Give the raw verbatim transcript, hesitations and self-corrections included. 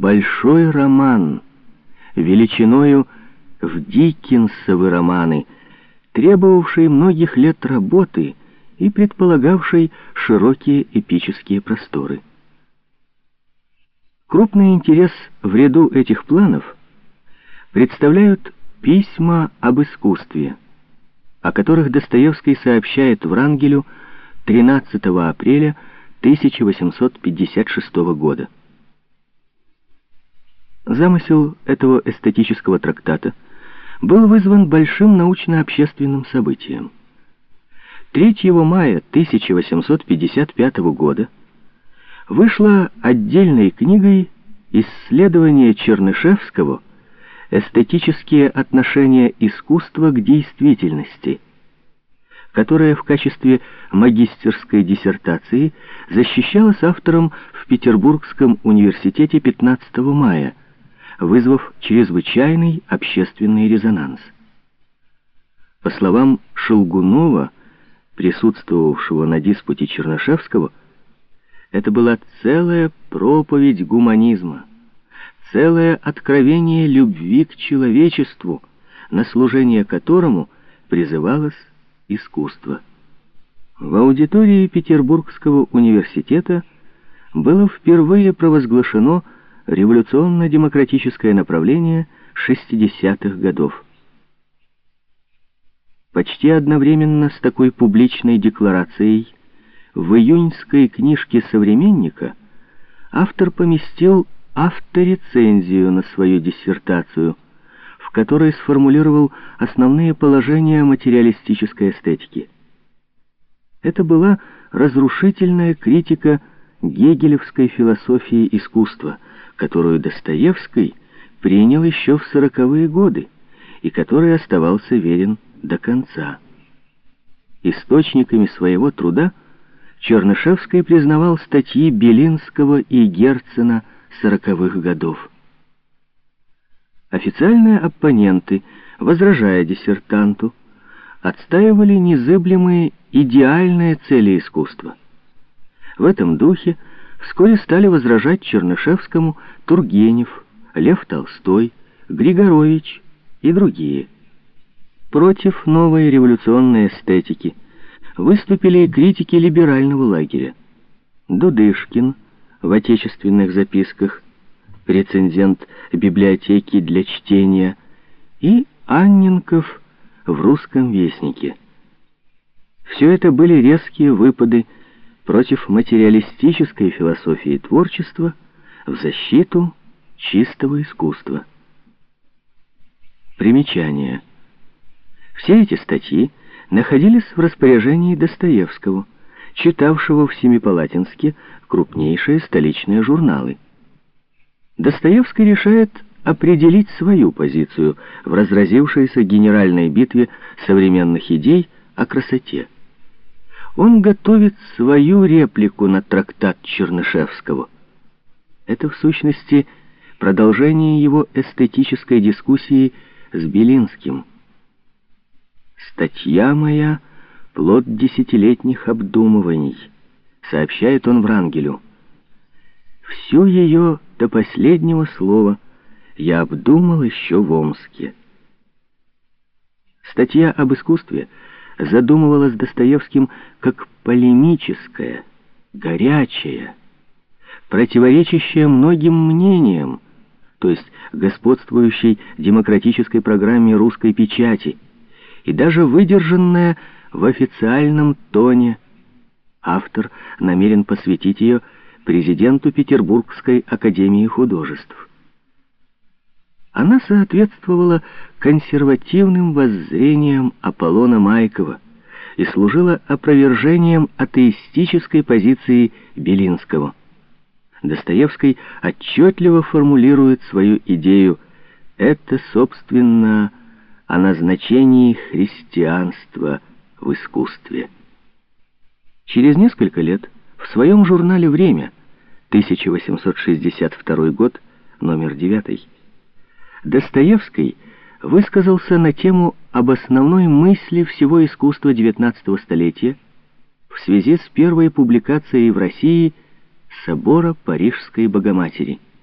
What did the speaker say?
большой роман, величиною в Диккенсовы романы, требовавший многих лет работы и предполагавший широкие эпические просторы. Крупный интерес в ряду этих планов представляют письма об искусстве, о которых Достоевский сообщает Врангелю тринадцатого апреля тысяча восемьсот пятьдесят шестого года. Замысел этого эстетического трактата был вызван большим научно-общественным событием. третьего мая тысяча восемьсот пятьдесят пятого года вышла отдельной книгой исследование Чернышевского «Эстетические отношения искусства к действительности», которая в качестве магистерской диссертации защищалась автором в Петербургском университете пятнадцатого мая, вызвав чрезвычайный общественный резонанс. По словам Шелгунова, присутствовавшего на диспуте Чернышевского, это была целая проповедь гуманизма, целое откровение любви к человечеству, на служение которому призывалось искусство. В аудитории Петербургского университета было впервые провозглашено революционно-демократическое направление шестидесятых годов. Почти одновременно с такой публичной декларацией в июньской книжке «Современника» автор поместил авторецензию на свою диссертацию, в которой сформулировал основные положения материалистической эстетики. Это была разрушительная критика гегелевской философии искусства, которую Достоевский принял еще в сороковые годы и которой оставался верен до конца. Источниками своего труда Чернышевский признавал статьи Белинского и Герцена сороковых годов. Официальные оппоненты, возражая диссертанту, отстаивали незыблемые идеальные цели искусства. В этом духе вскоре стали возражать Чернышевскому Тургенев, Лев Толстой, Григорович и другие. Против новой революционной эстетики выступили критики либерального лагеря. Дудышкин в «Отечественных записках», рецензент библиотеки для чтения, и Анненков в «Русском вестнике». Все это были резкие выпады против материалистической философии творчества в защиту чистого искусства. Примечание. Все эти статьи находились в распоряжении Достоевского, читавшего в Семипалатинске крупнейшие столичные журналы. Достоевский решает определить свою позицию в разразившейся генеральной битве современных идей о красоте. Он готовит свою реплику на трактат Чернышевского. Это, в сущности, продолжение его эстетической дискуссии с Белинским. «Статья моя — плод десятилетних обдумываний», — сообщает он Врангелю. «Всю ее до последнего слова я обдумал еще в Омске». Статья об искусстве задумывалась Достоевским как полемическая, горячая, противоречащая многим мнениям, то есть господствующей демократической программе русской печати, и даже выдержанная в официальном тоне. Автор намерен посвятить ее президенту Петербургской академии художеств. Она соответствовала консервативным воззрениям Аполлона Майкова и служила опровержением атеистической позиции Белинского. Достоевский отчетливо формулирует свою идею «это, собственно, о назначении христианства в искусстве». Через несколько лет в своем журнале «Время», тысяча восемьсот шестьдесят второй год, номер девятый, Достоевский высказался на тему об основной мысли всего искусства девятнадцатого столетия в связи с первой публикацией в России собора Парижской Богоматери.